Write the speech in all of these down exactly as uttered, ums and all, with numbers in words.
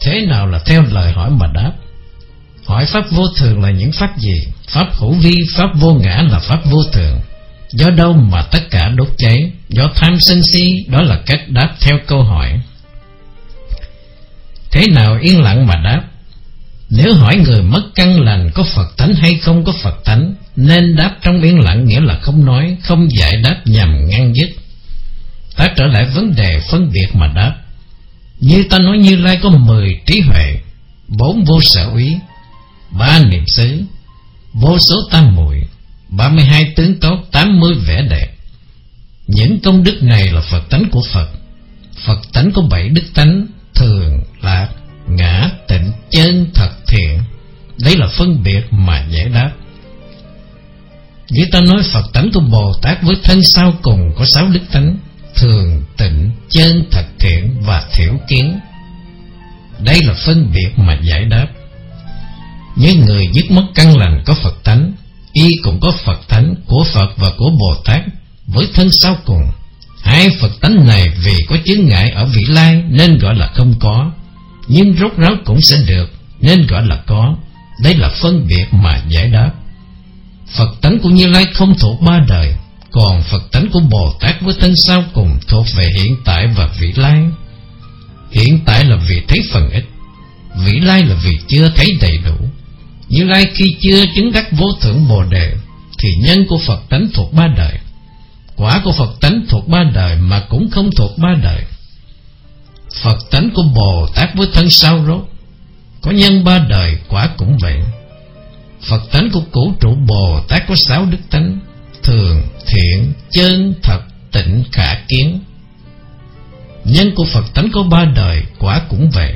Thế nào là theo lời hỏi mà đáp? Hỏi pháp vô thường là những pháp gì? Pháp hữu vi, pháp vô ngã là pháp vô thường. Do đâu mà tất cả đốt cháy? Do tham sân si. Đó là cách đáp theo câu hỏi. Thế nào yên lặng mà đáp? Nếu hỏi người mất căn lành có Phật tánh hay không có Phật tánh, nên đáp trong yên lặng, nghĩa là không nói, không giải đáp nhằm ngăn dứt. Ta trở lại vấn đề phân biệt mà đáp. Như ta nói, Như Lai có mười trí huệ, bốn vô sở úy, ba niệm xứ, vô số tam muội, ba mươi hai tướng tốt, tám mươi vẻ đẹp. Những công đức này là Phật tánh của Phật. Phật tánh có bảy đức tánh: thường, lạc, ngã, tịnh, chân, thật, thiện. Đấy là phân biệt mà giải đáp. Như ta nói, Phật tánh của Bồ Tát với thân sau cùng có sáu đức tánh: thường, tịnh, chân, thật, thiện và thiểu kiến. Đây là phân biệt mà giải đáp. Như người dứt mất căn lành có Phật tánh, y cũng có Phật tánh của Phật và của Bồ Tát với thân sau cùng. Hai Phật tánh này vì có chướng ngại ở vị lai nên gọi là không có, nhưng rốt ráo cũng sẽ được nên gọi là có. Đây là phân biệt mà giải đáp. Phật tánh của Như Lai không thuộc ba đời, còn Phật tánh của Bồ Tát với thân sau cùng thuộc về hiện tại và vị lai. Hiện tại là vì thấy phần ít, vị lai là vì chưa thấy đầy đủ. Như Lai khi chưa chứng đắc vô thượng Bồ Đề thì nhân của Phật tánh thuộc ba đời, quả của Phật tánh thuộc ba đời mà cũng không thuộc ba đời. Phật tánh của Bồ Tát với thân sau rốt có nhân ba đời, quả cũng vậy. Phật tánh của cửu trụ Bồ Tát có sáu đức tánh: thường, thiện, chân, thật, tịnh, khả kiến. Nhân của Phật tánh có ba đời, quả cũng vậy.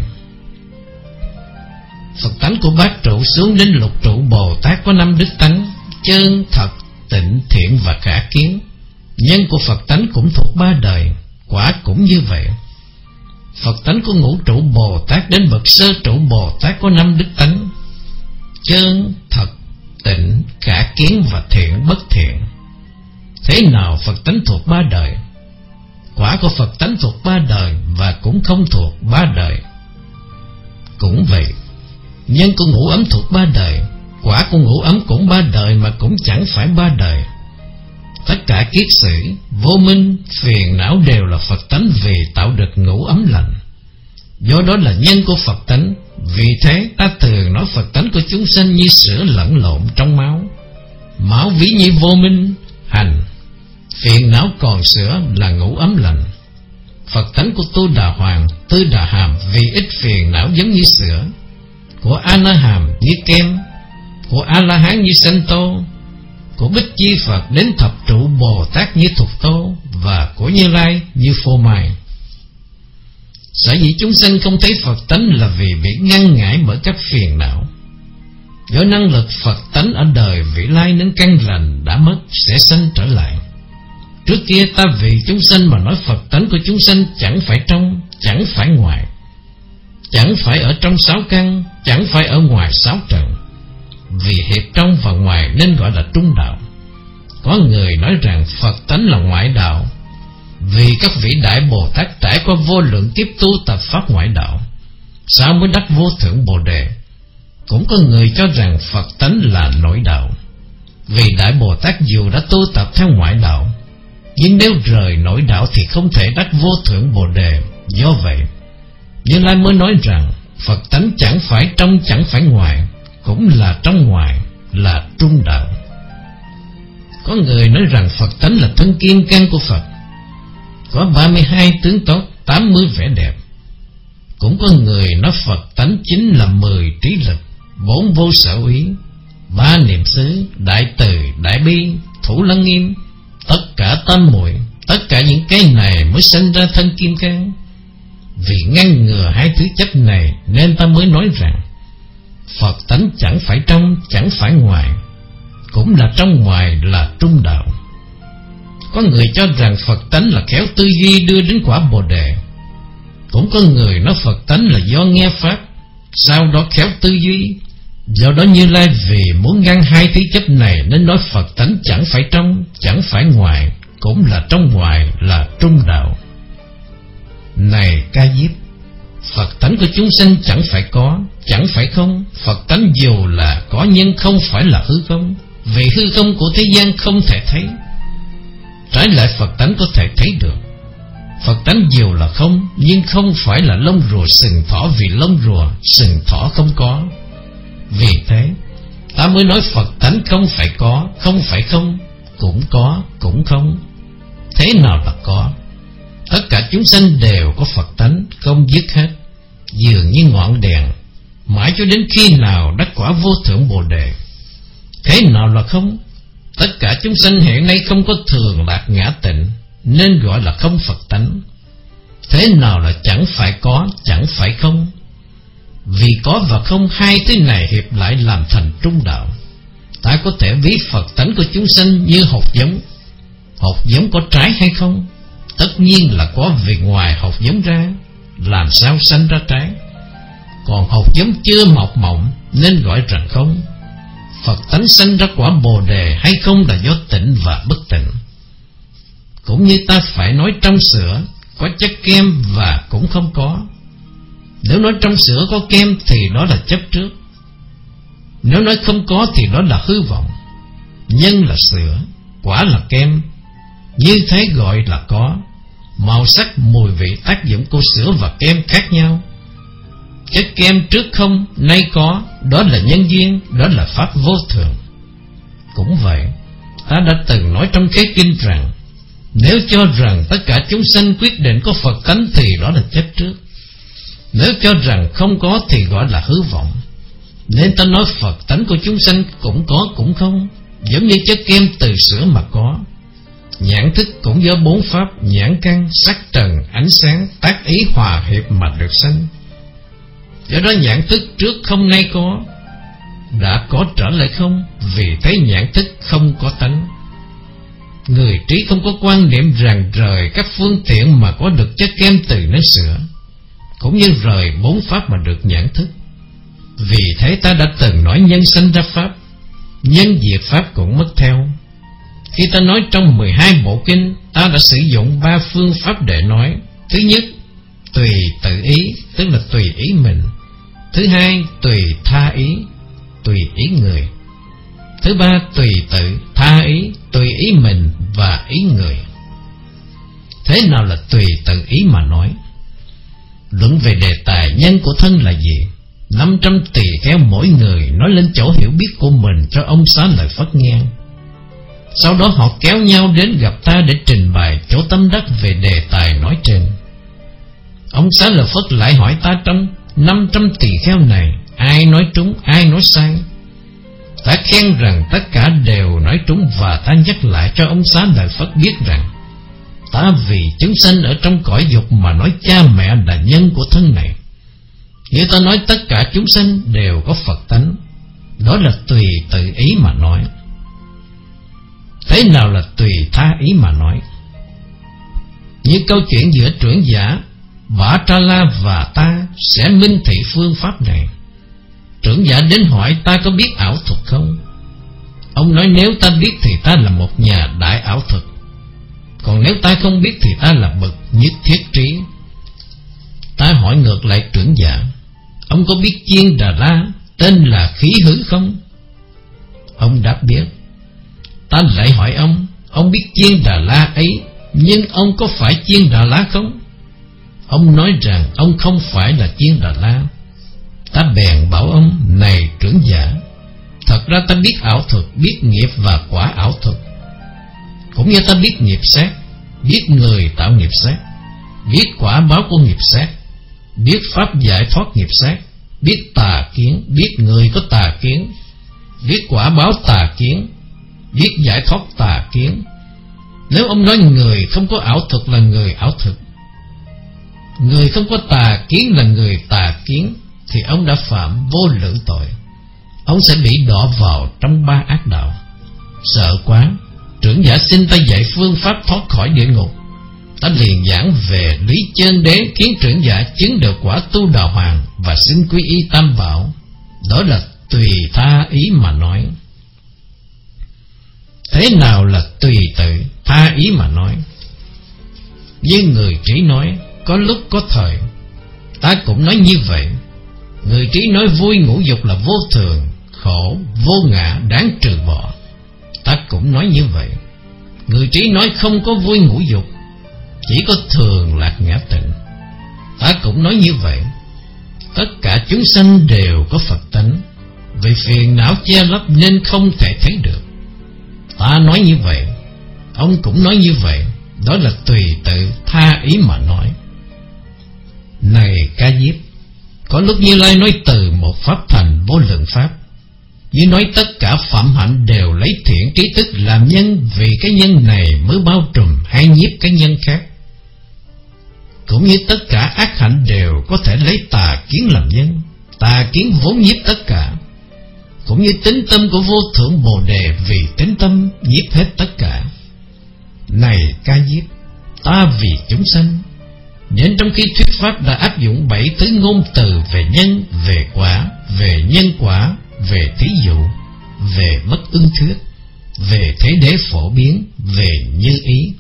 Phật tánh của bát trụ xuống đến lục trụ Bồ Tát có năm đức tánh: chân, thật, tịnh, thiện và khả kiến. Nhân của Phật tánh cũng thuộc ba đời, quả cũng như vậy. Phật tánh của ngũ trụ Bồ Tát đến bậc sơ trụ Bồ Tát có năm đức tánh: chân, thật, tịnh, khả kiến và thiện, bất thiện. Thế nào Phật tánh thuộc ba đời? Quả của Phật tánh thuộc ba đời và cũng không thuộc ba đời. Cũng vậy, nhân của ngũ ấm thuộc ba đời, quả của ngũ ấm cũng ba đời mà cũng chẳng phải ba đời. Tất cả kiết sử, vô minh, phiền não đều là Phật tánh vì tạo được ngũ ấm lành. Do đó là nhân của Phật tánh. Vì thế ta thường nói Phật tánh của chúng sanh như sữa lẫn lộn trong máu. Máu ví như vô minh, hành, phiền não còn sữa là ngũ ấm lành. Phật tánh của Tu Đà Hoàng, Tư Đà Hàm vì ít phiền não giống như sữa, của A Na Hàm như kem, của A La Hán như sanh tô, của Bích Chi Phật đến thập trụ Bồ Tát như thục tô, và của Như Lai như phô mai. Sở dĩ chúng sanh không thấy Phật tánh là vì bị ngăn ngại bởi các phiền não. Do năng lực Phật tánh ở đời vị lai nên căn lành đã mất sẽ sanh trở lại. Trước kia ta vì chúng sanh mà nói Phật tánh của chúng sanh chẳng phải trong, chẳng phải ngoài, chẳng phải ở trong sáu căn, chẳng phải ở ngoài sáu trần. Vì hiệp trong và ngoài nên gọi là trung đạo. Có người nói rằng Phật tánh là ngoại đạo, vì các vị đại Bồ Tát trải qua vô lượng kiếp tu tập pháp ngoại đạo, sao mới đắc vô thượng Bồ Đề. Cũng có người cho rằng Phật tánh là nội đạo, vì đại Bồ Tát dù đã tu tập theo ngoại đạo, nhưng nếu rời nội đạo thì không thể đắc vô thượng Bồ Đề. Do vậy Như Lai mới nói rằng Phật tánh chẳng phải trong, chẳng phải ngoài, cũng là trong ngoài, là trung đạo. Có người nói rằng Phật tánh là thân kim cang của Phật, có ba mươi hai tướng tốt, tám mươi vẻ đẹp. Cũng có người nói Phật tánh chính là mười trí lực, bốn vô sở úy, ba niệm xứ, đại từ, đại bi, thủ lăng nghiêm, tất cả tam muội. Tất cả những cái này mới sinh ra thân kim cang. Vì ngăn ngừa hai thứ chấp này nên ta mới nói rằng Phật tánh chẳng phải trong, chẳng phải ngoài, cũng là trong ngoài, là trung đạo. Có người cho rằng Phật tánh là khéo tư duy đưa đến quả Bồ Đề. Cũng có người nói Phật tánh là do nghe Pháp, sau đó khéo tư duy. Do đó Như Lai vì muốn ngăn hai thứ chấp này nên nói Phật tánh chẳng phải trong, chẳng phải ngoài, cũng là trong ngoài, là trung đạo. Này Ca Diếp, Phật tánh của chúng sanh chẳng phải có, chẳng phải không. Phật tánh dù là có nhưng không phải là hư không, vì hư không của thế gian không thể thấy. Trái lại Phật tánh có thể thấy được. Phật tánh dù là không, nhưng không phải là lông rùa sừng thỏ, vì lông rùa sừng thỏ không có. Vì thế ta mới nói Phật tánh không phải có, không phải không, cũng có, cũng không. Thế nào là có? Tất cả chúng sanh đều có Phật tánh, không dứt hết, dường như ngọn đèn, mãi cho đến khi nào đắc quả vô thượng Bồ Đề. Thế nào là không? Tất cả chúng sanh hiện nay không có thường lạc ngã tịnh, nên gọi là không Phật tánh. Thế nào là chẳng phải có, chẳng phải không? Vì có và không, hai thứ này hiệp lại làm thành trung đạo. Ta có thể ví Phật tánh của chúng sanh như hột giống. Hột giống có trái hay không? Tất nhiên là có, vì ngoài hột giống ra, làm sao sanh ra trái? Còn hột giống chưa mọc mộng, nên gọi rằng không. Phật tánh sanh ra quả Bồ Đề hay không là do tịnh và bất tịnh. Cũng như ta phải nói trong sữa có chất kem và cũng không có. Nếu nói trong sữa có kem thì đó là chấp trước. Nếu nói không có thì đó là hư vọng. Nhân là sữa, quả là kem, như thế gọi là có. Màu sắc, mùi vị, tác dụng của sữa và kem khác nhau. Chất kem trước không, nay có, đó là nhân duyên, đó là pháp vô thường. Cũng vậy, ta đã từng nói trong cái kinh rằng, nếu cho rằng tất cả chúng sanh quyết định có Phật tánh thì đó là chấp trước. Nếu cho rằng không có thì gọi là hư vọng. Nên ta nói Phật tánh của chúng sanh cũng có cũng không, giống như chất kem từ sữa mà có. Nhãn thức cũng do bốn pháp nhãn căn, sắc trần, ánh sáng, tác ý hòa hiệp mà được sanh. Do đó nhãn thức trước không nay có, đã có trở lại không, vì thế nhãn thức không có tánh. Người trí không có quan niệm rằng rời các phương tiện mà có được chất kem từ nơi sữa, cũng như rời bốn pháp mà được nhãn thức. Vì thế ta đã từng nói nhân sanh ra pháp, nhân diệt pháp cũng mất theo. Khi ta nói trong mười hai bộ kinh, ta đã sử dụng ba phương pháp để nói. Thứ nhất, tùy tự ý, tức là tùy ý mình. Thứ hai, tùy tha ý, tùy ý người. Thứ ba, tùy tự, tha ý, tùy ý mình và ý người. Thế nào là tùy tự ý mà nói? Luận về đề tài nhân của thân là gì? Năm trăm tỳ kheo mỗi người nói lên chỗ hiểu biết của mình cho ông Xá Lợi Phất nghe. Sau đó họ kéo nhau đến gặp ta để trình bày chỗ tâm đắc về đề tài nói trên. Ông Xá Lợi Phất lại hỏi ta trong năm trăm tỳ kheo này, ai nói trúng, ai nói sai? Ta khen rằng tất cả đều nói trúng, và ta nhắc lại cho ông Xá Lợi Phất biết rằng ta vì chúng sanh ở trong cõi dục mà nói cha mẹ là nhân của thân này. Như ta nói tất cả chúng sanh đều có Phật tánh, đó là tùy tự ý mà nói. Thế nào là tùy tha ý mà nói? Như câu chuyện giữa trưởng giả Bả Tra La và ta sẽ minh thị phương pháp này. Trưởng giả đến hỏi ta có biết ảo thuật không? Ông nói nếu ta biết thì ta là một nhà đại ảo thuật, còn nếu ta không biết thì ta là bậc nhất thiết trí. Ta hỏi ngược lại trưởng giả, ông có biết Chiên Đà La tên là khí hứ không? Ông đáp biết. Ta lại hỏi ông, ông biết Chiên Đà La ấy, nhưng ông có phải Chiên Đà La không? Ông nói rằng ông không phải là Chiên Đà La. Ta bèn bảo ông, này trưởng giả, thật ra ta biết ảo thuật, biết nghiệp và quả ảo thuật, cũng như ta biết nghiệp sát, biết người tạo nghiệp sát, biết quả báo của nghiệp sát, biết pháp giải thoát nghiệp sát, biết tà kiến, biết người có tà kiến, biết quả báo tà kiến, biết giải thoát tà kiến. Nếu ông nói người không có ảo thuật là người ảo thuật, người không có tà kiến là người tà kiến, thì ông đã phạm vô lượng tội. Ông sẽ bị đọa vào trong ba ác đạo. Sợ quá, trưởng giả xin ta dạy phương pháp thoát khỏi địa ngục. Ta liền giảng về lý chân đế, khiến trưởng giả chứng được quả tu đà hoàng và xin quy y tam bảo. Đó là tùy tha ý mà nói. Thế nào là tùy tự tha ý mà nói? Như người trí nói, có lúc có thời. ta cũng nói như vậy. Người trí nói vui ngũ dục là vô thường, khổ, vô ngã, đáng trừ bỏ, ta cũng nói như vậy. Người trí nói không có vui ngũ dục, chỉ có thường lạc ngã tịnh, ta cũng nói như vậy. Tất cả chúng sanh đều có Phật tánh, vì phiền não che lấp nên không thể thấy được, ta nói như vậy. Ông cũng nói như vậy, đó là tùy tự tha ý mà nói. Này Ca Diếp, có lúc Như Lai nói từ một pháp thành vô lượng pháp, như nói tất cả phạm hạnh đều lấy thiện trí thức làm nhân, vì cái nhân này mới bao trùm hay nhiếp cái nhân khác. Cũng như tất cả ác hạnh đều có thể lấy tà kiến làm nhân, tà kiến vốn nhiếp tất cả. Cũng như tính tâm của vô thượng Bồ Đề, vì tính tâm nhiếp hết tất cả. Này Ca Diếp, ta vì chúng sanh, nên trong khi thuyết pháp đã áp dụng bảy thứ ngôn từ về nhân, về quả, về nhân quả, về thí dụ, về bất ưng thuyết, về thế đế phổ biến, về như ý.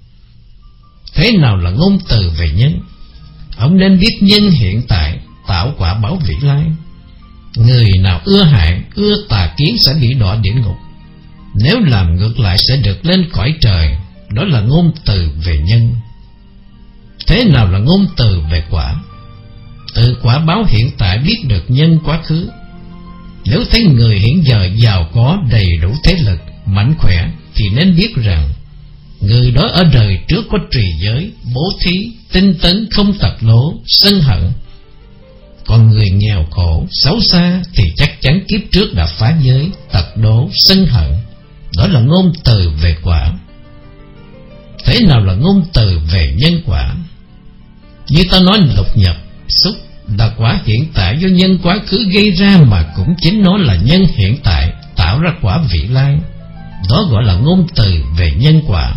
Thế nào là ngôn từ về nhân? Ông nên biết nhân hiện tại tạo quả báo vị lai. Người nào ưa hại, ưa tà kiến sẽ bị đọa địa ngục, nếu làm ngược lại sẽ được lên cõi trời. Đó là ngôn từ về nhân. Thế nào là ngôn từ về quả? Từ quả báo hiện tại biết được nhân quá khứ. Nếu thấy người hiện giờ giàu có, đầy đủ thế lực, mạnh khỏe, thì nên biết rằng người đó ở đời trước có trì giới, bố thí, tinh tấn, không tật lố, sân hận. Còn người nghèo khổ, xấu xa thì chắc chắn kiếp trước đã phá giới, tật đố, sân hận. Đó là ngôn từ về quả. Thế nào là ngôn từ về nhân quả? Như ta nói lục nhập, xúc là quả hiện tại do nhân quá khứ gây ra, mà cũng chính nó là nhân hiện tại tạo ra quả vị lai. Đó gọi là ngôn từ về nhân quả.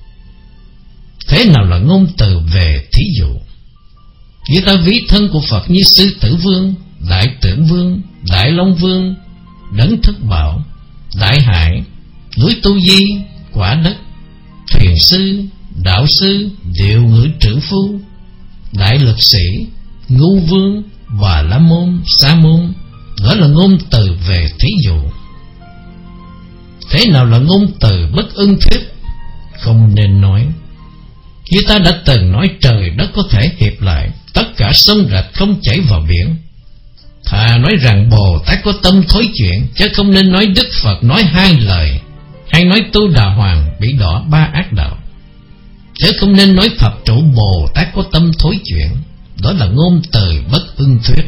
Thế nào là ngôn từ về thí dụ? Như ta ví thân của Phật như Sư Tử Vương, Đại Tượng Vương, Đại Long Vương, Đấng Thất Bảo, Đại Hải, núi Tu Di, quả đất, Thiền Sư, Đạo Sư, Điều Ngữ Trưởng Phu, Đại Lực Sĩ, Ngu Vương, Bà La Môn, Sa Môn. Đó là ngôn từ về thí dụ. Thế nào là ngôn từ bất ưng thuyết? Không nên nói. Như ta đã từng nói trời đất có thể hiệp lại, tất cả sông rạch không chảy vào biển. Thà nói rằng Bồ Tát có tâm thối chuyện, chứ không nên nói Đức Phật nói hai lời, hay nói Tu Đà Hoàng bị đọa ba ác đạo. Chứ không nên nói thập trụ Bồ Tát có tâm thối chuyện. Đó là ngôn từ bất ưng thuyết.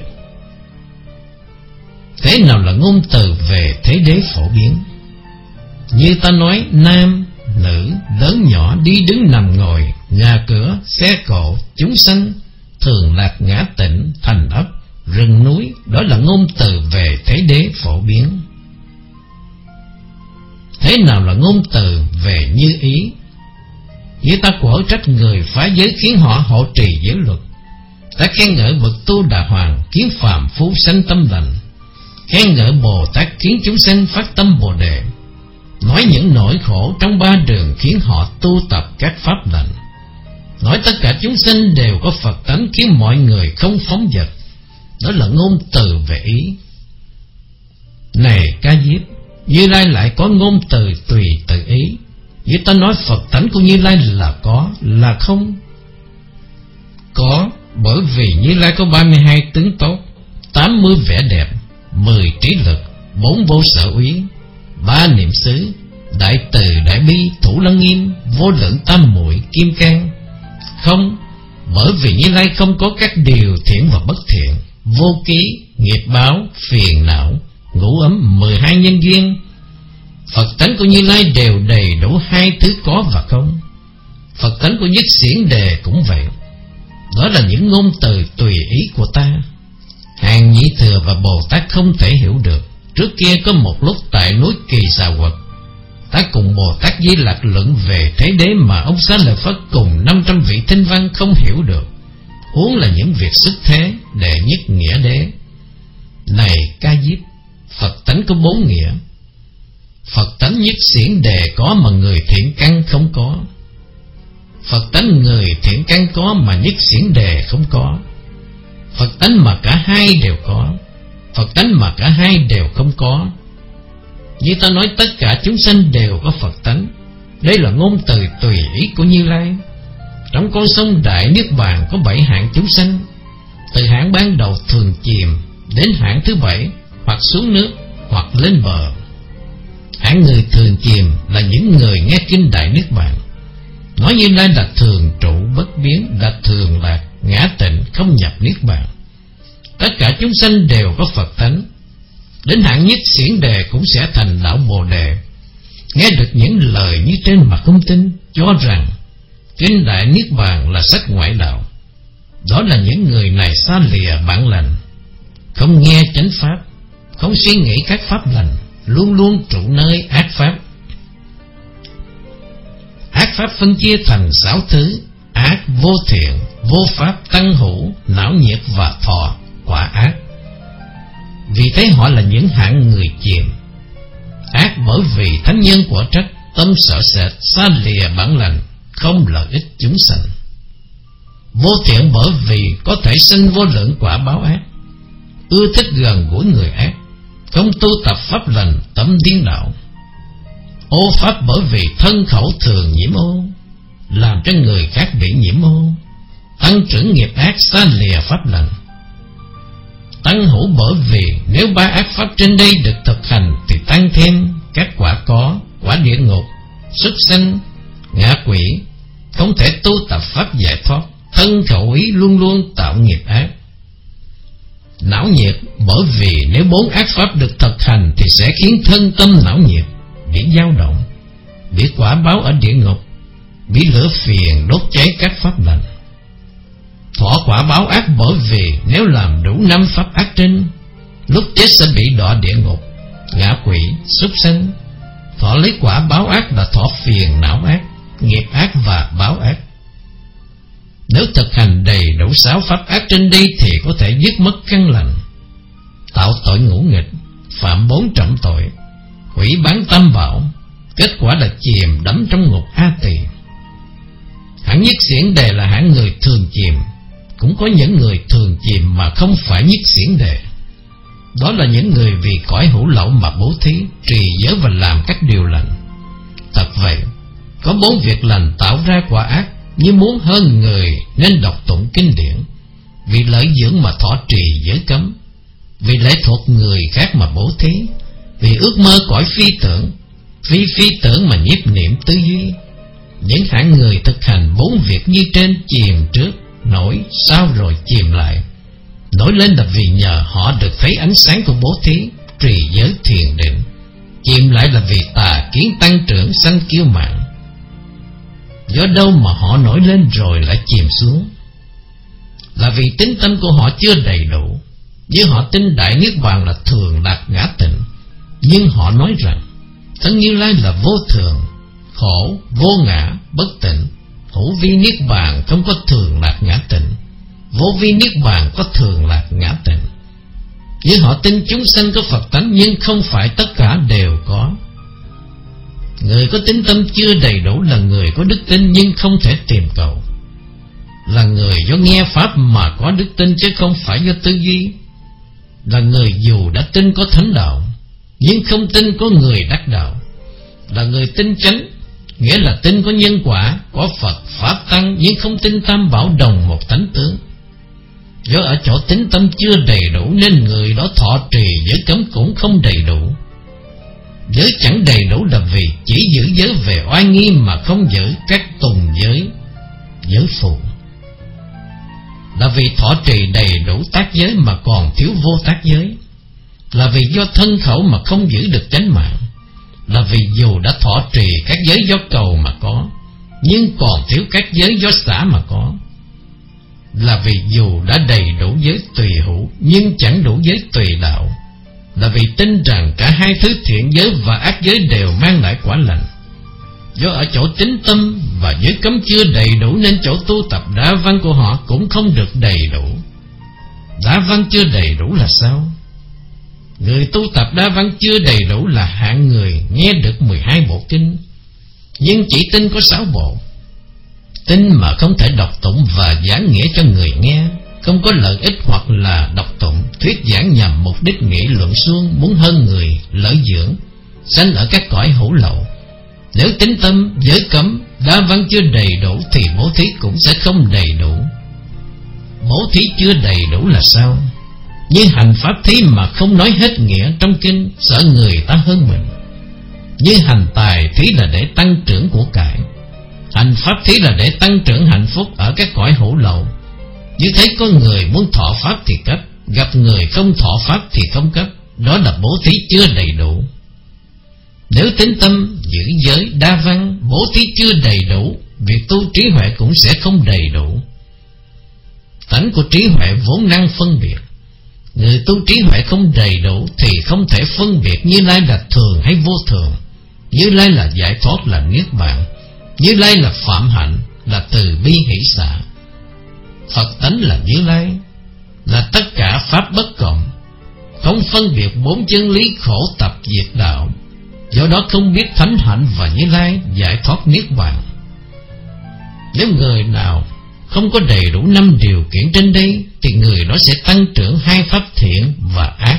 Thế nào là ngôn từ về thế đế phổ biến? Như ta nói nam, nữ, lớn nhỏ, đi đứng nằm ngồi, nhà cửa, xe cộ, chúng sanh, thường lạc ngã tịnh, thành ấp, rừng núi. Đó là ngôn từ về thế đế phổ biến. Thế nào là ngôn từ về như ý? Như ta quở trách người phá giới khiến họ hộ trì giới luật, ta khen ngợi bậc Tu Đà Hoàng khiến phàm phu sanh tâm lành, khen ngợi Bồ Tát khiến chúng sanh phát tâm Bồ Đề, nói những nỗi khổ trong ba đường khiến họ tu tập các pháp lành, nói tất cả chúng sanh đều có Phật tánh khiến mọi người không phóng dật. Đó là ngôn từ về ý. Này Ca Diếp, Như Lai lại có ngôn từ tùy tự ý. Như ta nói Phật tánh của Như Lai là có, là không? Có, bởi vì Như Lai có ba mươi hai tướng tốt, tám mươi vẻ đẹp, mười trí lực, bốn vô sở úy, ba niệm xứ, đại từ đại bi, thủ lăng nghiêm, vô lượng tam muội, kim cang. Không, bởi vì Như Lai không có các điều thiện và bất thiện, vô ký, nghiệp báo, phiền não, ngũ ấm, mười hai nhân duyên. Phật tánh của Như Lai đều đầy đủ hai thứ có và không. Phật tánh của Nhất Xiển Đề cũng vậy. Đó là những ngôn từ tùy ý của ta. Hàng Nhị Thừa và Bồ Tát không thể hiểu được. Trước kia có một lúc tại núi Kỳ Xà Quật, ta cùng Bồ Tát Di Lặc luận về thế đế mà ông Xá Lợi Phất cùng năm trăm vị thinh văn không hiểu được, huống là những việc xuất thế đệ nhất nghĩa đế. Này Ca Diếp, Phật tánh có bốn nghĩa. Phật tánh Nhất Xiển Đề có mà người thiện căn không có. Phật tánh người thiện căn có mà Nhất Xiển Đề không có. Phật tánh mà cả hai đều có, Phật tánh mà cả hai đều không có. Như ta nói, tất cả chúng sanh đều có Phật tánh. Đây là ngôn từ tùy ý của Như Lai. Trong con sông Đại Niết Bàn có bảy hạng chúng sanh, từ hạng ban đầu thường chìm đến hạng thứ bảy, hoặc xuống nước hoặc lên bờ. Hạng người thường chìm là những người nghe kinh Đại Niết Bàn, nói Như Lai là thường trụ bất biến, là thường lạc ngã tịnh không nhập Niết Bàn. Tất cả chúng sanh đều có Phật tánh. Đến hạng nhất xiển đề cũng sẽ thành đạo Bồ Đề, nghe được những lời như trên mà không tin, cho rằng kinh Đại Niết Bàn là sách ngoại đạo. Đó là những người này xa lìa bản lành, không nghe chánh pháp, không suy nghĩ các pháp lành, luôn luôn trụ nơi ác pháp. Ác pháp phân chia thành sáu thứ: ác, vô thiện, vô pháp, tăng hữu, não nhiệt và thọ quả ác. Vì thế họ là những hạng người chìm. Ác bởi vì thánh nhân của trách, tâm sợ sệt, xa lìa bản lành, không lợi ích chúng sanh. Vô thiện bởi vì có thể sinh vô lượng quả báo ác, ưa thích gần gũi người ác, không tu tập pháp lành, tâm điên đạo. Ô pháp bởi vì thân khẩu thường nhiễm ô, làm cho người khác bị nhiễm ô, tăng trưởng nghiệp ác, xa lìa pháp lành. Tăng hữu bởi vì nếu ba ác pháp trên đây được thực hành thì tăng thêm các quả có: quả địa ngục, súc sanh, ngạ quỷ, không thể tu tập pháp giải thoát, thân khẩu ý luôn luôn tạo nghiệp ác. Não nhiệt bởi vì nếu bốn ác pháp được thực hành thì sẽ khiến thân tâm não nhiệt, bị dao động, bị quả báo ở địa ngục, bị lửa phiền đốt cháy các pháp lành. Thọ quả báo ác bởi vì nếu làm đủ năm pháp ác trên, lúc chết sẽ bị đọa địa ngục, ngạ quỷ, súc sanh. Thọ lấy quả báo ác là thọ phiền não ác, nghiệp ác và báo ác. Nếu thực hành đầy đủ sáu pháp ác trên đây thì có thể dứt mất căn lành, tạo tội ngũ nghịch, phạm bốn trọng tội, hủy bán tam bảo, kết quả là chìm đắm trong ngục A Tỳ. Hạng nhất xiển đề là hạng người thường chìm. Cũng có những người thường chìm mà không phải nhất xiển đề. Đó là những người vì cõi hữu lậu mà bố thí, trì giới và làm các điều lành. Thật vậy, có bốn việc lành tạo ra quả ác, như muốn hơn người nên đọc tụng kinh điển, vì lợi dưỡng mà thọ trì giới cấm, vì lệ thuộc người khác mà bố thí, vì ước mơ cõi phi tưởng, phi phi tưởng mà nhiếp niệm tư duy. Những hạng người thực hành bốn việc như trên chìm trước, nổi, sau rồi chìm lại. Nổi lên là vì nhờ họ được thấy ánh sáng của bố thí, trì giới thiền định. Chìm lại là vì tà kiến tăng trưởng, sanh kiêu mạn. Do đâu mà họ nổi lên rồi lại chìm xuống? Là vì tính tâm của họ chưa đầy đủ. Như họ tin Đại Niết Bàn là thường lạc ngã tịnh, nhưng họ nói rằng thân Như Lai là vô thường, khổ, vô ngã, bất tịnh. Hữu vi Niết Bàn không có thường lạc ngã tịnh, vô vi Niết Bàn có thường lạc ngã tịnh. Như họ tin chúng sanh có Phật tánh, nhưng không phải tất cả đều có. Người có tín tâm chưa đầy đủ là người có đức tin nhưng không thể tìm cầu, là người do nghe pháp mà có đức tin chứ không phải do tư duy, là người dù đã tin có thánh đạo nhưng không tin có người đắc đạo, là người tin chánh, nghĩa là tin có nhân quả, có Phật Pháp Tăng, nhưng không tin tam bảo đồng một tánh tướng. Do ở chỗ tín tâm chưa đầy đủ nên người đó thọ trì giới cấm cũng không đầy đủ. Giới chẳng đầy đủ là vì chỉ giữ giới về oai nghi mà không giữ các tùng giới, giới phụ. Là vì thọ trì đầy đủ tác giới mà còn thiếu vô tác giới. Là vì do thân khẩu mà không giữ được chánh mạng. Là vì dù đã thọ trì các giới do cầu mà có, nhưng còn thiếu các giới do xả mà có. Là vì dù đã đầy đủ giới tùy hữu nhưng chẳng đủ giới tùy đạo. Là vì tin rằng cả hai thứ thiện giới và ác giới đều mang lại quả lành. Do ở chỗ tín tâm và giới cấm chưa đầy đủ nên chỗ tu tập đa văn của họ cũng không được đầy đủ. Đa văn chưa đầy đủ là sao? Người tu tập đa văn chưa đầy đủ là hạng người nghe được mười hai bộ kinh nhưng chỉ tin có sáu bộ. Tin mà không thể đọc tụng và giảng nghĩa cho người nghe, không có lợi ích hoặc là độc tụng, thuyết giảng nhằm mục đích nghĩ luận suông, muốn hơn người, lợi dưỡng, sanh ở các cõi hữu lậu. Nếu tín tâm, giới cấm, đa văn chưa đầy đủ thì bố thí cũng sẽ không đầy đủ. Bố thí chưa đầy đủ là sao? Như hành pháp thí mà không nói hết nghĩa trong kinh, sợ người ta hơn mình. Như hành tài thí là để tăng trưởng của cải, hành pháp thí là để tăng trưởng hạnh phúc ở các cõi hữu lậu. Như thấy có người muốn thọ pháp thì cấp, gặp người không thọ pháp thì không cấp, đó là bố thí chưa đầy đủ. Nếu tín tâm, giữ giới, đa văn, bố thí chưa đầy đủ, việc tu trí huệ cũng sẽ không đầy đủ. Tánh của trí huệ vốn năng phân biệt. Người tu trí huệ không đầy đủ thì không thể phân biệt Như Lai là thường hay vô thường, Như Lai là giải thoát, là niết bàn, Như Lai là phạm hạnh, là từ bi hỷ xả. Phật tánh là Như Lai, là tất cả pháp bất cộng, không phân biệt bốn chân lý khổ tập diệt đạo. Do đó không biết thánh hạnh và Như Lai, giải thoát niết bàn. Nếu người nào không có đầy đủ năm điều kiện trên đây thì người đó sẽ tăng trưởng hai pháp thiện và ác.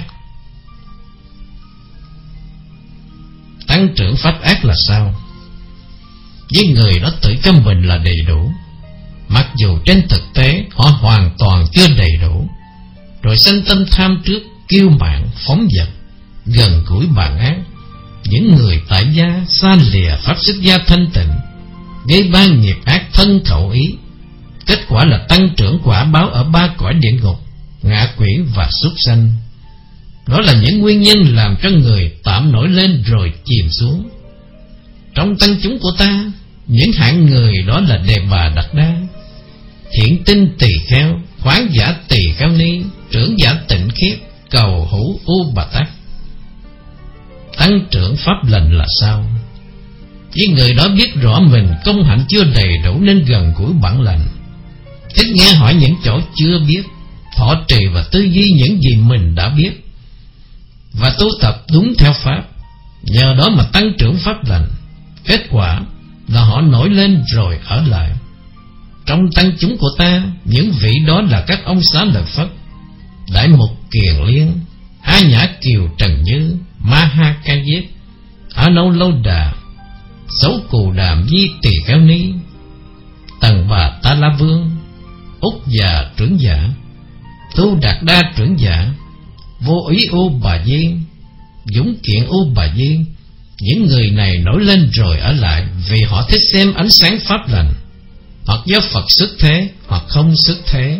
Tăng trưởng pháp ác là sao? Với người đó tự cho mình là đầy đủ, mặc dù trên thực tế họ hoàn toàn chưa đầy đủ, rồi sanh tâm tham trước, kiêu mạn, phóng dật, gần gũi bàn ác. Những người tại gia xa lìa pháp xuất gia thanh tịnh, gây ba nghiệp ác thân khẩu ý, kết quả là tăng trưởng quả báo ở ba cõi địa ngục, ngạ quỷ và súc sanh. Đó là những nguyên nhân làm cho người tạm nổi lên rồi chìm xuống. Trong tăng chúng của ta, những hạng người đó là Đề Bà Đạt Đa, Thiện Tinh Tỳ Kheo, Khoáng Giả Tỳ Kheo Ni, Trưởng Giả Tịnh Khiết, Cầu Hữu U Bà Tát. Tăng trưởng pháp lành là sao? Với người đó biết rõ mình công hạnh chưa đầy đủ nên gần gũi bản lành, thích nghe hỏi những chỗ chưa biết, thọ trì và tư duy những gì mình đã biết, và tu tập đúng theo pháp. Nhờ đó mà tăng trưởng pháp lành. Kết quả là họ nổi lên rồi ở lại. Trong tăng chúng của ta, những vị đó là các ông Xá Lợi Phất, Đại Mục Kiền Liên, A Nhã Kiều Trần Như, Ma Ha Ca Diếp, A Nâu Lâu Đà, Xấu Cù Đàm Di Tỳ Kheo Ni, Tần Bà Ta La Vương, Úc Già Trưởng Giả, Tu Đạt Đa Trưởng Giả, Vô Ý U Bà Di, Dũng Kiện U Bà Di. Những người này nổi lên rồi ở lại vì họ thích xem ánh sáng pháp lành, hoặc do Phật xuất thế hoặc không xuất thế.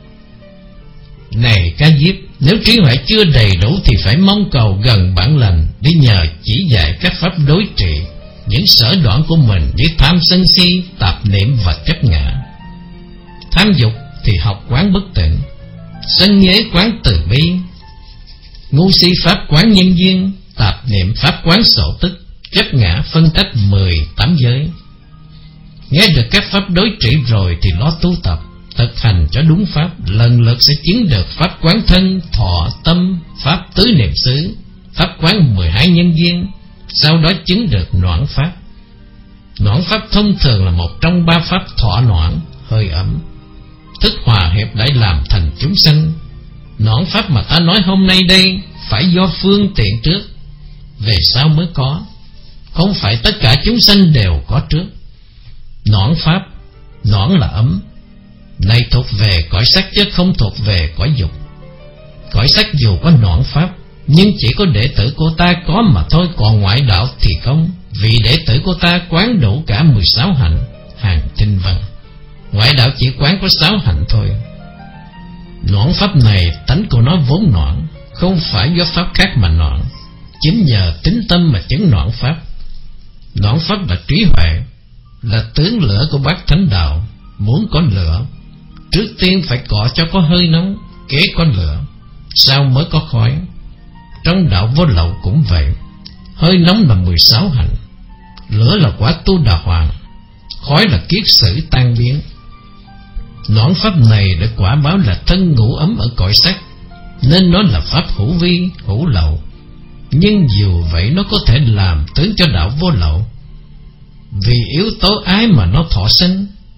Này Ca Diếp, nếu trí huệ chưa đầy đủ thì phải mong cầu gần bản lành để nhờ chỉ dạy các pháp đối trị những sở đoạn của mình như tham sân si, tạp niệm và chấp ngã. Tham dục thì học quán bất tịnh, sân nhế quán từ bi, ngu si pháp quán nhân duyên, tạp niệm pháp quán sổ tức, chấp ngã phân tách mười tám giới. Nghe được các pháp đối trị rồi thì lo tu tập, thực hành cho đúng pháp, lần lượt sẽ chứng được pháp quán thân, thọ, tâm, pháp tứ niệm xứ, pháp quán mười hai nhân duyên, sau đó chứng được noãn pháp. Noãn pháp thông thường là một trong ba pháp thọ noãn, hơi ẩm, thức hòa hiệp để làm thành chúng sanh. Noãn pháp mà ta nói hôm nay đây phải do phương tiện trước, về sau mới có, không phải tất cả chúng sanh đều có trước. Noãn pháp, noãn là ấm, này thuộc về cõi sắc chứ không thuộc về cõi dục. Cõi sắc dù có noãn pháp, nhưng chỉ có đệ tử của ta có mà thôi, còn ngoại đạo thì không, vì đệ tử của ta quán đủ cả mười sáu hạnh. Hàng Tinh Văn. Ngoại đạo chỉ quán có sáu hạnh thôi. Noãn pháp này tánh của nó vốn noãn, không phải do pháp khác mà noãn, chính nhờ tín tâm mà chứng noãn pháp. Noãn pháp là trí huệ, là tướng lửa của bát thánh đạo. Muốn có lửa, trước tiên phải cọ cho có hơi nóng, kế có lửa, sau mới có khói. Trong đạo vô lậu cũng vậy, hơi nóng là mười sáu hạnh, lửa là quả tu đà hoàng, khói là kiết sử tan biến. Noãn pháp này để quả báo là thân ngủ ấm ở cõi sắc, nên nó là pháp hữu vi, hữu lậu. Nhưng dù vậy nó có thể làm tướng cho đạo vô lậu, vì yếu tố ái mà nó thọ sinh.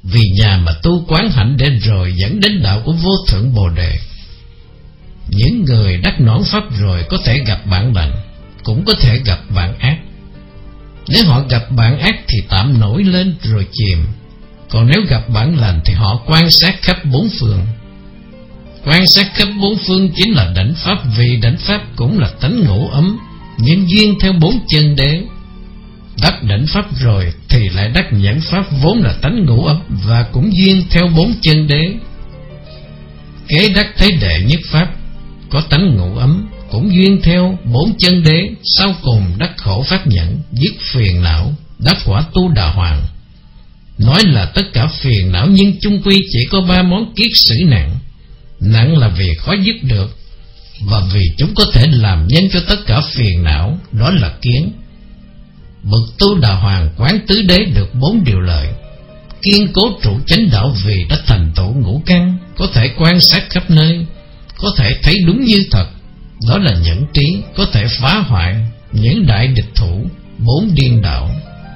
vì nhà mà tu quán hạnh để rồi dẫn đến đạo của vô thượng Bồ Đề. Những người đắc nõn pháp rồi có thể gặp bạn lành, cũng có thể gặp bạn ác. Nếu họ gặp bạn ác thì tạm nổi lên rồi chìm, còn nếu gặp bạn lành thì họ quan sát khắp bốn phương. Quan sát khắp bốn phương chính là đảnh pháp, vì đảnh pháp cũng là tánh ngũ ấm, nhưng duyên theo bốn chân đế. Đắc đảnh pháp rồi thì lại đắc nhẫn pháp, vốn là tánh ngũ ấm và cũng duyên theo bốn chân đế. Kế đắc thế đệ nhất pháp, có tánh ngũ ấm, cũng duyên theo bốn chân đế. Sau cùng đắc khổ pháp nhẫn, dứt phiền não, đắc quả tu đà hoàng. Nói là tất cả phiền não, nhưng chung quy chỉ có ba món kiết sử nặng. Nặng là vì khó dứt được, và vì chúng có thể làm nhân cho tất cả phiền não, đó là kiến. Bậc tu đà hoàng quán tứ đế được bốn điều lợi. Kiên cố trụ chánh đạo vì đã thành tựu ngũ căn, có thể quan sát khắp nơi, có thể thấy đúng như thật, đó là nhẫn trí, có thể phá hoại những đại địch thủ, bốn điên đạo.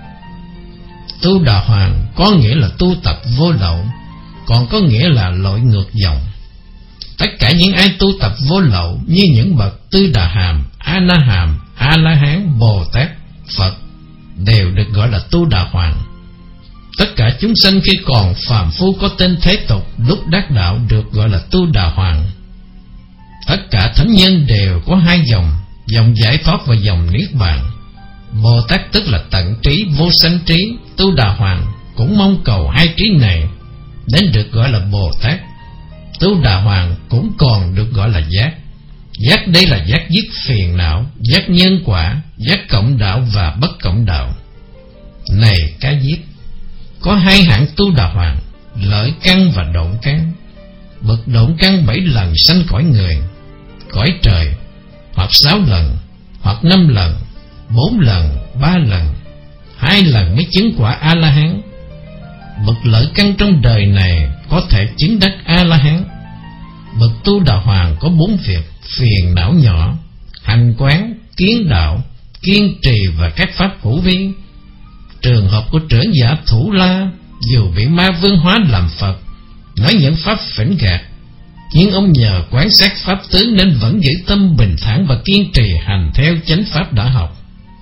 Tu đà hoàng có nghĩa là tu tập vô lậu, còn có nghĩa là lội ngược dòng. Tất cả những ai tu tập vô lậu như những bậc Tư Đà Hàm, A Na Hàm, A La Hán, Bồ Tát, Phật đều được gọi là tu đà hoàng. Tất cả chúng sanh khi còn phàm phu có tên thế tục, lúc đắc đạo được gọi là tu đà hoàng. Tất cả thánh nhân đều có hai dòng, dòng giải thoát và dòng niết bàn. Bồ Tát tức là tận trí, vô sanh trí. Tu đà hoàng cũng mong cầu hai trí này đến được gọi là Bồ Tát. Tu đà hoàng cũng còn được gọi là giác. Giác đây là giác dứt phiền não, giác nhân quả, giác cộng đạo và bất cộng đạo. Này Cá Diếp, có hai hạng tu đà hoàng, lợi căn và độn căn. Bậc độn căn bảy lần sanh cõi người, cõi trời, hoặc sáu lần, hoặc năm lần, bốn lần, ba lần, hai lần mới chứng quả A-la-hán. Bậc lợi căn trong đời này có thể chứng đắc A-la-hán. Bậc tu đà hoàng có bốn việc: phiền não nhỏ, hành quán, kiến đạo, kiên trì và các pháp hữu vi. Trường hợp của trưởng giả Thủ La, dù bị ma vương hóa làm Phật, nói những pháp phỉnh gạt, nhưng ông nhờ quán sát pháp tướng nên vẫn giữ tâm bình thản và kiên trì hành theo chánh pháp đã học.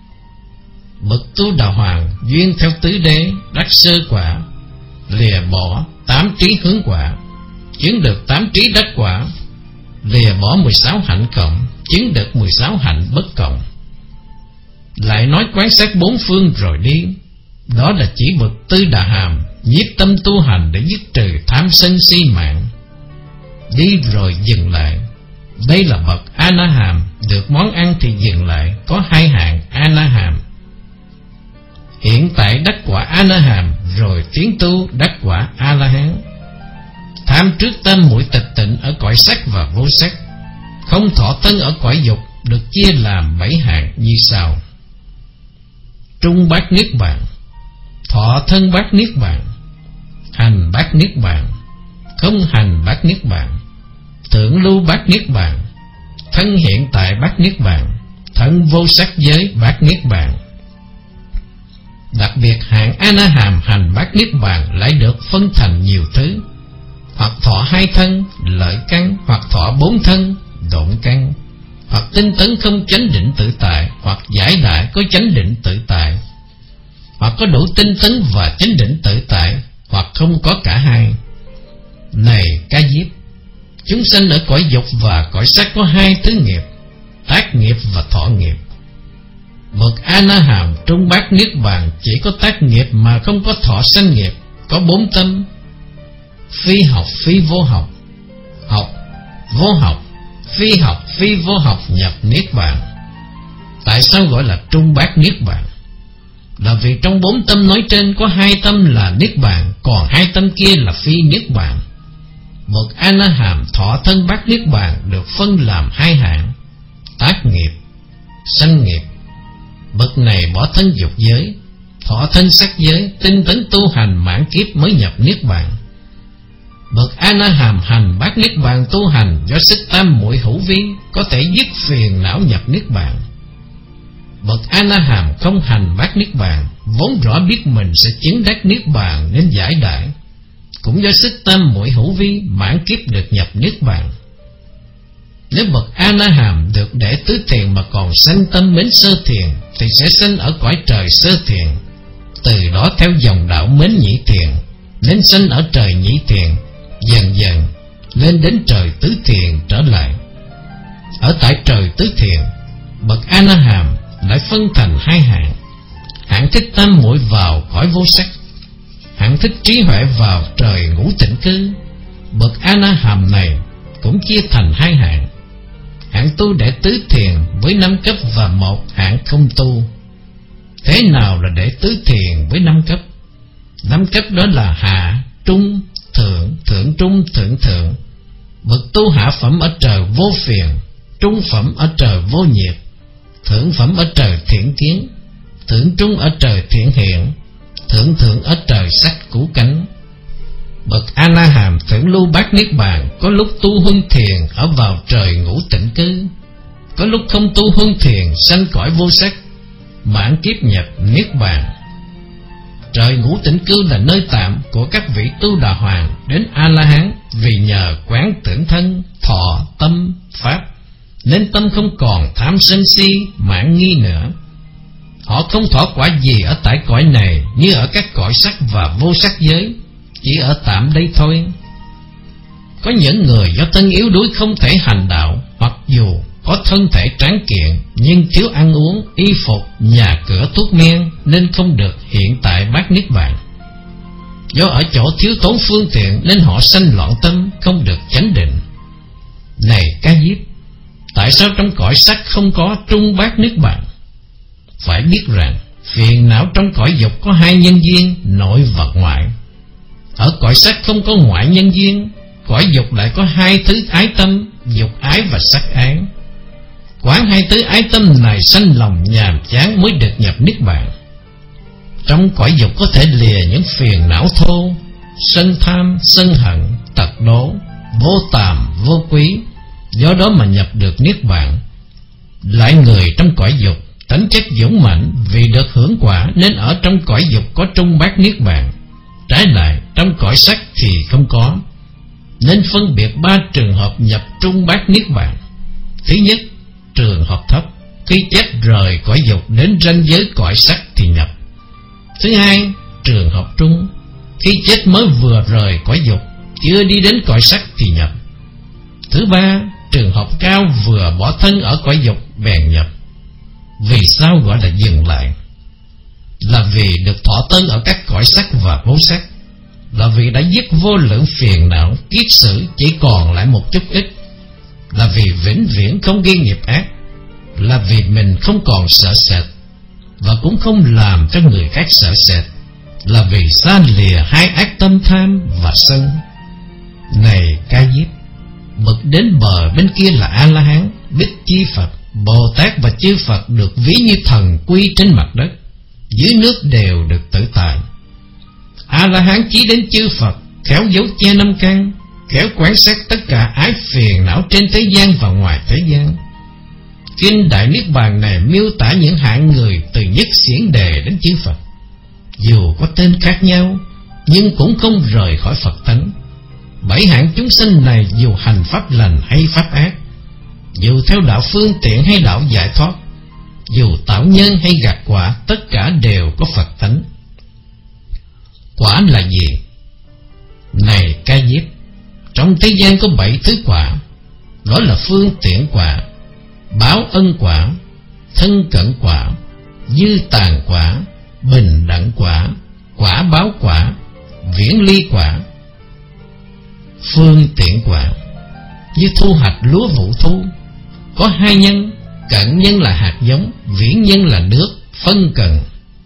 Bậc tu đà hoàng duyên theo tứ đế, đắc sơ quả, lìa bỏ tám trí hướng quả, chứng được tám trí đắc quả, lìa bỏ mười sáu hạnh cộng, chứng được mười sáu hạnh bất cộng. Lại nói quán sát bốn phương rồi đi, đó là chỉ bậc Tư Đà Hàm nhiếp tâm tu hành để dứt trừ tham sân si mạng. Đi rồi dừng lại, đây là bậc A Na Hàm. Được món ăn thì dừng lại, có hai hạng A Na Hàm. Hiện tại đắc quả A Na Hàm rồi tiến tu đắc quả A La Hán. Tham trước tam muội tịch tịnh ở cõi sắc và vô sắc, không thọ tân ở cõi dục, được chia làm bảy hạng như sau: trung bát niết bàn, thọ thân bát niết bàn, hành bát niết bàn, không hành bát niết bàn, thượng lưu bát niết bàn, thân hiện tại bát niết bàn, thân vô sắc giới bát niết bàn. Đặc biệt hạng A Na Hàm hành bát niết bàn lại được phân thành nhiều thứ: hoặc thọ hai thân lợi căn, hoặc thọ bốn thân độn căn, hoặc tinh tấn không chánh định tự tại, hoặc giải đại có chánh định tự tại, hoặc có đủ tinh tấn và chánh định tự tại, hoặc không có cả hai. Này Cá Diếp, chúng sanh ở cõi dục và cõi sắc có hai thứ nghiệp: tác nghiệp và thọ nghiệp. Bậc A Na Hàm trung bát niết bàn chỉ có tác nghiệp mà không có thọ sanh nghiệp, có bốn tâm: phi học, phi vô học, học, vô học, phi học, phi vô học nhập niết bàn. Tại sao gọi là trung bát niết bàn? Là vì trong bốn tâm nói trên có hai tâm là niết bàn, còn hai tâm kia là phi niết bàn. Bậc A Na Hàm thọ thân bát niết bàn được phân làm hai hạng: tác nghiệp, sanh nghiệp. Bậc này bỏ thân dục giới, thọ thân sắc giới, tinh tấn tu hành mãn kiếp mới nhập niết bàn. Bậc A Na Hàm hành bát niết bàn tu hành do sức tam muội hữu vi, có thể dứt phiền não nhập niết bàn. Bậc A Na Hàm không hành bát niết bàn, vốn rõ biết mình sẽ chứng đắc niết bàn nên giải đãi, cũng do sức tam muội hữu vi mãn kiếp được nhập niết bàn. Nếu bậc A-la-hàm được để tứ thiền mà còn sanh tâm mến sơ thiền, thì sẽ sanh ở cõi trời sơ thiền, từ đó theo dòng đạo mến nhị thiền nên sanh ở trời nhị thiền, dần dần lên đến trời tứ thiền trở lại. Ở tại trời tứ thiền, bậc A-la-hàm lại phân thành hai hạng. Hạng thích tam muội vào cõi vô sắc, hạng thích trí huệ vào trời ngũ tịnh cư. Bậc A-la-hàm này cũng chia thành hai hạng: hạng tu để tứ thiền với năm cấp và một hạng không tu. Thế nào là để tứ thiền với năm cấp? Năm cấp đó là hạ, trung, thượng, thượng trung, thượng thượng. Bậc tu hạ phẩm ở trời vô phiền, trung phẩm ở trời vô nhiệt, thượng phẩm ở trời thiện kiến, thượng trung ở trời thiện hiện, thượng thượng ở trời sắc cũ cánh. Bậc A-la-hàm thượng lưu bát niết bàn, có lúc tu huân thiền ở vào trời ngũ tịnh cư, có lúc không tu huân thiền sanh cõi vô sắc, mãn kiếp nhập niết bàn. Trời ngũ tịnh cư là nơi tạm của các vị tu đà hoàng đến A-la-hán, vì nhờ quán tưởng thân, thọ, tâm, pháp nên tâm không còn tham sân si, mãn nghi nữa. Họ không thọ quả gì ở tại cõi này như ở các cõi sắc và vô sắc giới, chỉ ở tạm đây thôi. Có những người do thân yếu đuối không thể hành đạo, hoặc dù có thân thể tráng kiện nhưng thiếu ăn uống, y phục, nhà cửa, thuốc men nên không được hiện tại bát niết bàn. Do ở chỗ thiếu thốn phương tiện nên họ sanh loạn tâm, không được chánh định. Này Ca Diếp, tại sao trong cõi sắc không có trung bát niết bàn? Phải biết rằng phiền não trong cõi dục có hai nhân duyên, nội và ngoại. Ở cõi sắc không có ngoại nhân duyên, cõi dục lại có hai thứ ái tâm, dục ái và sắc ái. Quán hai thứ ái tâm này sanh lòng nhàm chán mới được nhập niết bàn. Trong cõi dục có thể lìa những phiền não thô, sân tham, sân hận, tật đố, vô tàm, vô quý, do đó mà nhập được niết bàn. Lại người trong cõi dục tánh chất dũng mạnh, vì được hưởng quả nên ở trong cõi dục có trung bát niết bàn. Trái lại trong cõi sắc thì không có, nên phân biệt ba trường hợp nhập trung bát niết bàn. Thứ nhất, trường hợp thấp, khi chết rời cõi dục đến ranh giới cõi sắc thì nhập. Thứ hai, trường hợp trung, khi chết mới vừa rời cõi dục, chưa đi đến cõi sắc thì nhập. Thứ ba, trường hợp cao, vừa bỏ thân ở cõi dục bèn nhập. Vì sao gọi là dừng lại? Là vì được thọ tân ở các cõi sắc và vô sắc, là vì đã dứt vô lượng phiền não, kiết sử chỉ còn lại một chút ít, là vì vĩnh viễn không ghi nghiệp ác, là vì mình không còn sợ sệt và cũng không làm cho người khác sợ sệt, là vì xa lìa hai ác tâm tham và sân. Này Ca Diếp, bậc đến bờ bên kia là A-la-hán, Bích Chi Phật, Bồ Tát và chư Phật được ví như thần quy trên mặt đất, dưới nước đều được tự tại. A-la-hán chí đến chư Phật, khéo giấu che năm căn, khéo quan sát tất cả ái phiền não trên thế gian và ngoài thế gian. Kinh Đại Niết Bàn này miêu tả những hạng người từ nhất xiển đề đến chư Phật, dù có tên khác nhau nhưng cũng không rời khỏi Phật tánh. Bảy hạng chúng sinh này dù hành pháp lành hay pháp ác, dù theo đạo phương tiện hay đạo giải thoát, dù tạo nhân hay gặt quả, tất cả đều có Phật tánh. Quả là gì? Này Ca Diếp, trong thế gian có bảy thứ quả, đó là phương tiện quả, báo ân quả, thân cận quả, dư tàn quả, bình đẳng quả, quả báo quả, viễn ly quả. Phương tiện quả như thu hoạch lúa vụ thu, có hai nhân, cận nhân là hạt giống, viễn nhân là nước, phân cần.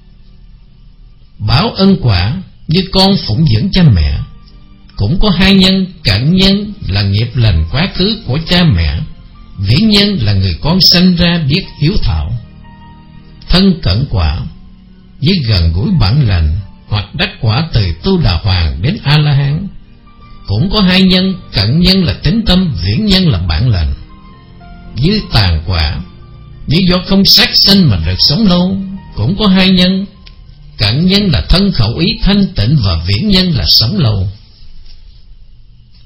Báo ân quả như con phụng dưỡng cha mẹ, cũng có hai nhân, cận nhân là nghiệp lành quá khứ của cha mẹ, viễn nhân là người con sanh ra biết hiếu thảo. Thân cận quả với gần gũi bản lành, hoặc đắc quả từ tu đà hoàng đến A-la-hán, cũng có hai nhân, cận nhân là tính tâm, viễn nhân là bản lành. Dư tàn quả như do không sát sanh mà được sống lâu, cũng có hai nhân, cận nhân là thân khẩu ý thanh tịnh và viễn nhân là sống lâu.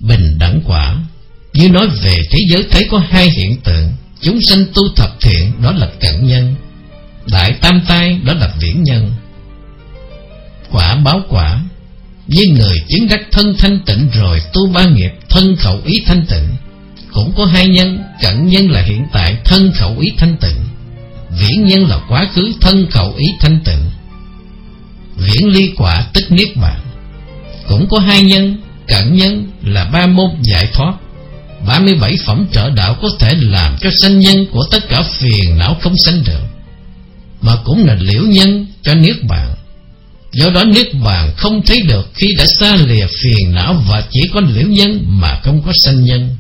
Bình đẳng quả như nói về thế giới thấy có hai hiện tượng. Chúng sanh tu thập thiện, đó là cận nhân. Đại tam tai, đó là viễn nhân. Quả báo quả với người chứng đắc thân thanh tịnh rồi tu ba nghiệp thân khẩu ý thanh tịnh, cũng có hai nhân. Cận nhân là hiện tại thân khẩu ý thanh tịnh, viễn nhân là quá khứ thân khẩu ý thanh tịnh. Viễn ly quả tức niết bàn, cũng có hai nhân. Cận nhân là ba môn giải thoát, ba mươi bảy phẩm trợ đạo có thể làm cho sanh nhân của tất cả phiền não không sanh được, mà cũng là liễu nhân cho niết bàn. Do đó niết bàn không thấy được khi đã xa lìa phiền não, và chỉ có liễu nhân mà không có sanh nhân.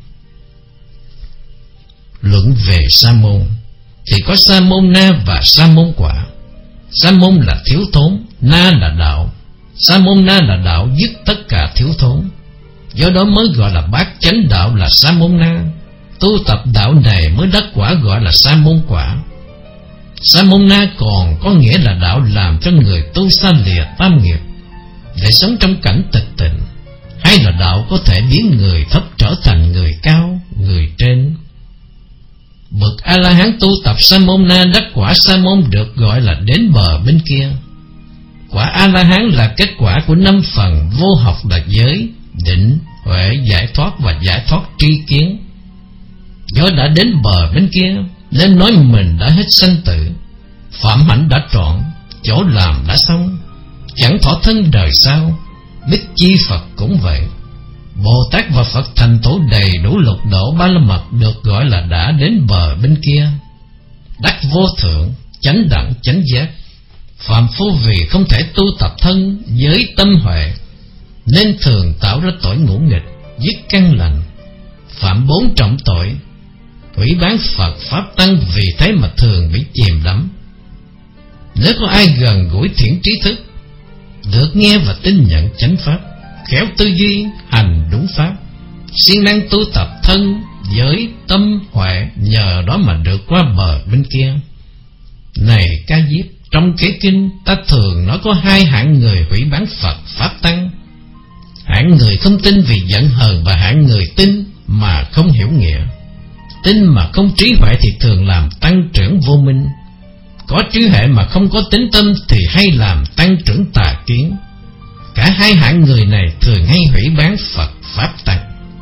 Luận về sa môn thì có sa môn na và sa môn quả. Sa môn là thiếu thốn, na là đạo. Sa môn na là đạo dứt tất cả thiếu thốn, do đó mới gọi là bát chánh đạo là sa môn na. Tu tập đạo này mới đắc quả gọi là sa môn quả. Sa môn na còn có nghĩa là đạo làm cho người tu xa lìa tam nghiệp để sống trong cảnh tịch tịnh, hay là đạo có thể biến người thấp trở thành người cao, người trên. Bậc A-la-hán tu tập sa môn na đắc quả sa môn được gọi là đến bờ bên kia. Quả A-la-hán là kết quả của năm phần vô học là giới, định, huệ, giải thoát và giải thoát tri kiến. Do đã đến bờ bên kia nên nói mình đã hết sanh tử, phạm hạnh đã trọn, chỗ làm đã xong, chẳng thọ thân đời sau. Bích chi Phật cũng vậy. Bồ Tát và Phật thành tổ đầy đủ lục độ ba la mật được gọi là đã đến bờ bên kia, đắc vô thượng, chánh đẳng, chánh giác. Phạm phu vì không thể tu tập thân với tâm huệ nên thường tạo ra tội ngũ nghịch, giết căn lành, phạm bốn trọng tội, hủy bán Phật pháp tăng, vì thế mà thường bị chìm đắm. Nếu có ai gần gũi thiện trí thức, được nghe và tin nhận chánh pháp, khéo tư duy hành đúng pháp, siêng năng tu tập thân với tâm huệ, nhờ đó mà được qua bờ bên kia. Này Ca Diếp, trong kế kinh ta thường nói có hai hạng người hủy bán Phật pháp tăng: hạng người không tin vì giận hờn, và hạng người tin mà không hiểu nghĩa. Tin mà không trí huệ thì thường làm tăng trưởng vô minh, có trí huệ mà không có tín tâm thì hay làm tăng trưởng tà kiến. Cả hai hạng người này thường hay hủy bán Phật pháp tăng.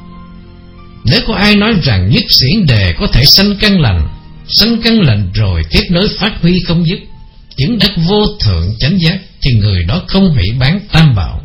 Nếu có ai nói rằng nhất xiển đề có thể sanh căn lành, sanh căn lành rồi tiếp nối phát huy không dứt, chứng đắc vô thượng chánh giác, thì người đó không hủy bán tam bảo.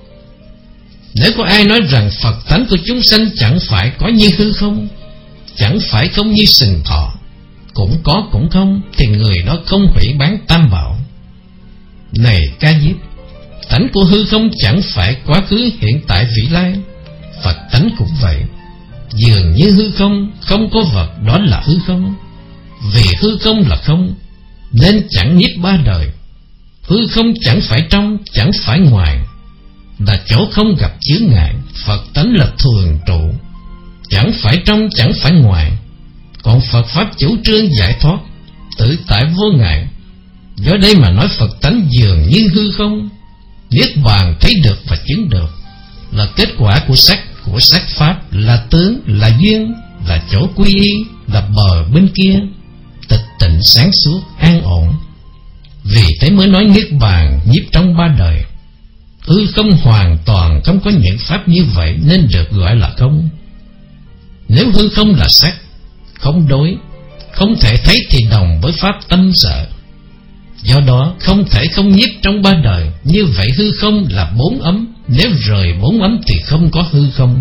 Nếu có ai nói rằng Phật tánh của chúng sanh chẳng phải có như hư không, chẳng phải không như sừng thọ, cũng có cũng không, thì người đó không hủy bán tam bảo. Này Ca Diếp, tánh của hư không chẳng phải quá khứ hiện tại vị lai, Phật tánh cũng vậy. Dường như hư không, không có vật, đó là hư không. Vì hư không là không nên chẳng nhiếp ba đời. Hư không chẳng phải trong, chẳng phải ngoài, là chỗ không gặp chướng ngại. Phật tánh là thường trụ, chẳng phải trong, chẳng phải ngoài. Còn Phật pháp chủ trương giải thoát, tự tại vô ngại. Do đây mà nói Phật tánh dường như hư không. Niết bàn thấy được và chứng được là kết quả của sắc, của sắc pháp, là tướng, là duyên, là chỗ quy y, là bờ bên kia, tịch tịnh sáng suốt, an ổn. Vì thế mới nói niết bàn nhiếp trong ba đời. Hư không hoàn toàn không có những pháp như vậy nên được gọi là không. Nếu hư không là sắc, không đối, không thể thấy thì đồng với pháp tâm sợ. Do đó không thể không nhiếp trong ba đời. Như vậy hư không là bốn ấm, nếu rời bốn ấm thì không có hư không.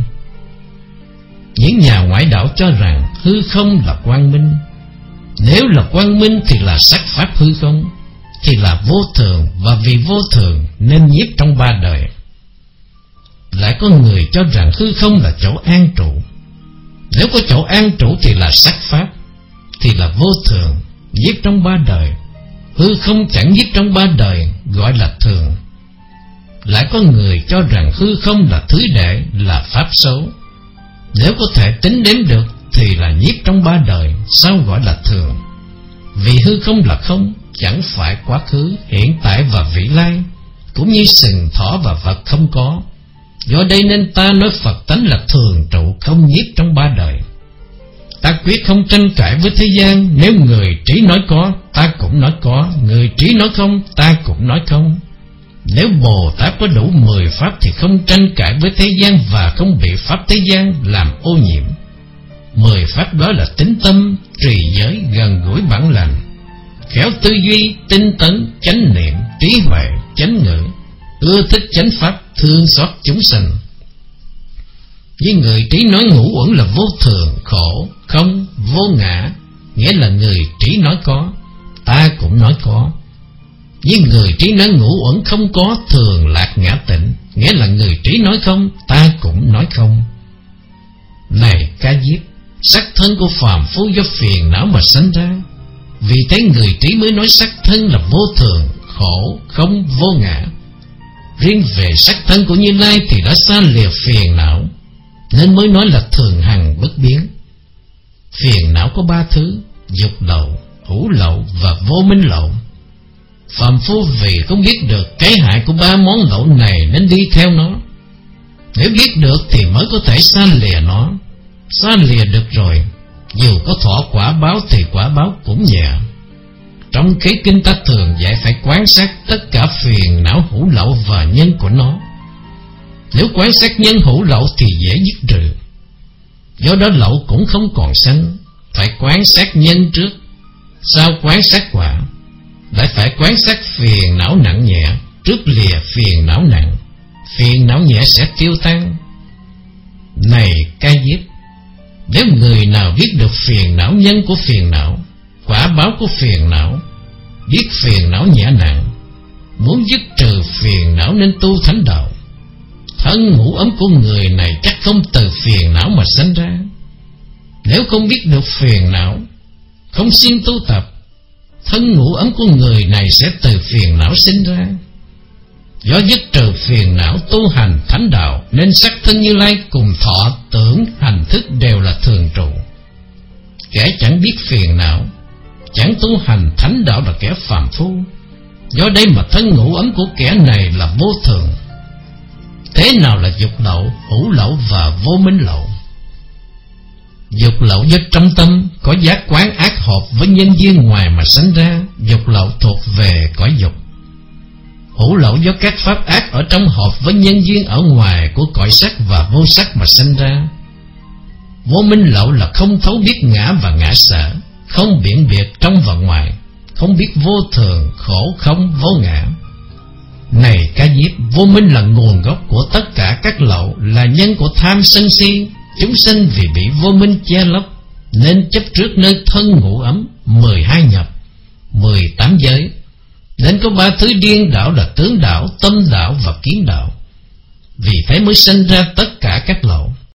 Những nhà ngoại đạo cho rằng hư không là quang minh. Nếu là quang minh thì là sắc pháp hư không, thì là vô thường, và vì vô thường nên nhiếp trong ba đời. Lại có người cho rằng hư không là chỗ an trụ. Nếu có chỗ an trụ thì là sắc pháp, thì là vô thường, nhiếp trong ba đời. Hư không chẳng nhiếp trong ba đời, gọi là thường. Lại có người cho rằng hư không là thứ đệ, là pháp xấu. Nếu có thể tính đến được thì là nhiếp trong ba đời, sao gọi là thường? Vì hư không là không, chẳng phải quá khứ, hiện tại và vị lai, cũng như sừng thỏ và vật không có. Do đây nên ta nói Phật tánh là thường trụ không nhiếp trong ba đời. Ta quyết không tranh cãi với thế gian. Nếu người trí nói có, ta cũng nói có. Người trí nói không, ta cũng nói không. Nếu Bồ Tát có đủ mười pháp thì không tranh cãi với thế gian và không bị pháp thế gian làm ô nhiễm. Mười pháp đó là tín tâm, trì giới, gần gũi bản lành, khéo tư duy, tinh tấn, chánh niệm, trí huệ, chánh ngữ, ưa thích chánh pháp, thương xót chúng sanh. Với người trí nói ngũ uẩn là vô thường, khổ, không, vô ngã, nghĩa là người trí nói có, ta cũng nói có. Với người trí nói ngũ uẩn không có, thường, lạc, ngã, tịnh, nghĩa là người trí nói không, ta cũng nói không. Này Ca Diếp, sắc thân của phàm phu do phiền não mà sanh ra. Vì thế người trí mới nói sắc thân là vô thường, khổ, không, vô ngã. Riêng về sắc thân của Như Lai thì đã xa lìa phiền não, nên mới nói là thường hằng bất biến. Phiền não có ba thứ: dục lậu, hữu lậu và vô minh lậu. Phàm phu vì không biết được cái hại của ba món lậu này nên đi theo nó. Nếu biết được thì mới có thể xa lìa nó. Xa lìa được rồi, dù có thọ quả báo thì quả báo cũng nhẹ. Trong cái kinh ta thường dạy phải quán sát tất cả phiền não hữu lậu và nhân của nó. Nếu quán sát nhân hữu lậu thì dễ dứt trừ. Do đó lậu cũng không còn sanh. Phải quán sát nhân trước, sau quán sát quả. Lại phải quán sát phiền não nặng nhẹ, trước lìa phiền não nặng. Phiền não nhẹ sẽ tiêu tan. Này Ca Diếp, nếu người nào biết được phiền não nhân của phiền não, quả báo của phiền não, biết phiền não nhẹ nặng, muốn dứt trừ phiền não nên tu thánh đạo. Thân ngũ ấm của người này chắc không từ phiền não mà sanh ra. Nếu không biết được phiền não, không siêng tu tập, thân ngũ ấm của người này sẽ từ phiền não sinh ra. Do dứt trừ phiền não tu hành thánh đạo, nên sắc thân Như Lai cùng thọ tưởng hành thức đều là thường trụ. Kẻ chẳng biết phiền não, chẳng tu hành thánh đạo là kẻ phàm phu. Do đây mà thân ngũ ấm của kẻ này là vô thường. Thế nào là dục lậu, hữu lậu và vô minh lậu? Dục lậu do trong tâm có giác quán ác hợp với nhân duyên ngoài mà sanh ra, dục lậu thuộc về cõi dục. Hữu lậu do các pháp ác ở trong hợp với nhân duyên ở ngoài của cõi sắc và vô sắc mà sanh ra. Vô minh lậu là không thấu biết ngã và ngã sở, không biện biệt trong và ngoài, không biết vô thường, khổ, không, vô ngã. Này Ca Diếp, vô minh là nguồn gốc của tất cả các lậu, là nhân của tham sân si. Chúng sinh vì bị vô minh che lấp nên chấp trước nơi thân ngũ ấm, mười hai nhập, mười tám giới, nên có ba thứ điên đảo là tướng đảo, tâm đảo và kiến đảo. Vì thế mới sinh ra tất cả các lậu.